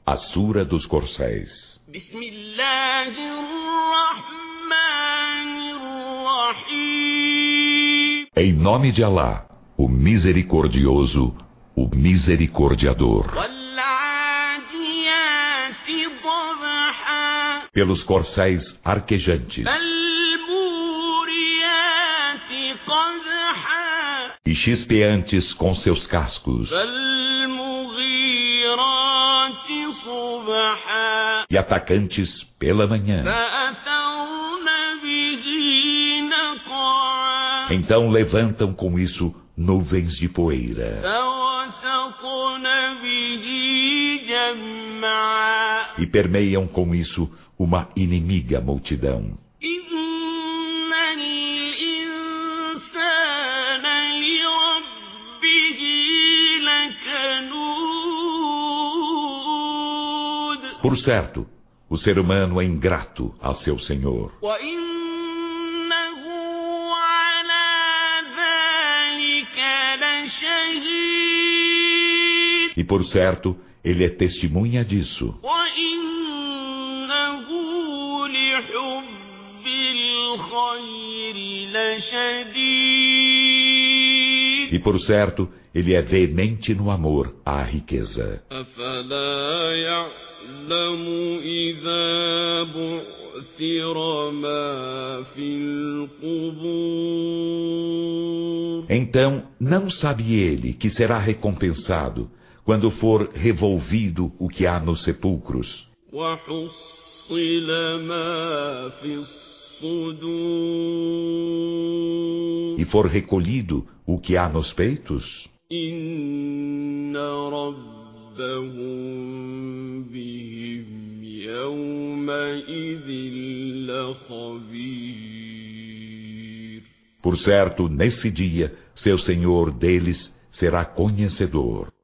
A Sura dos Corcéis. Em nome de Alá, o Misericordioso, o Misericordiador. Pelos corcéis arquejantes e chispeantes com seus cascos, e atacantes pela manhã. Então levantam com isso nuvens de poeira e permeiam com isso uma inimiga multidão. Por certo, o ser humano é ingrato a seu Senhor. E por certo, ele é testemunha disso. E por certo, ele é veemente no amor à riqueza. Então, não sabe ele que será recompensado quando for revolvido o que há nos sepulcros. E for recolhido o que há nos peitos. Por certo, nesse dia, seu Senhor deles será conhecedor.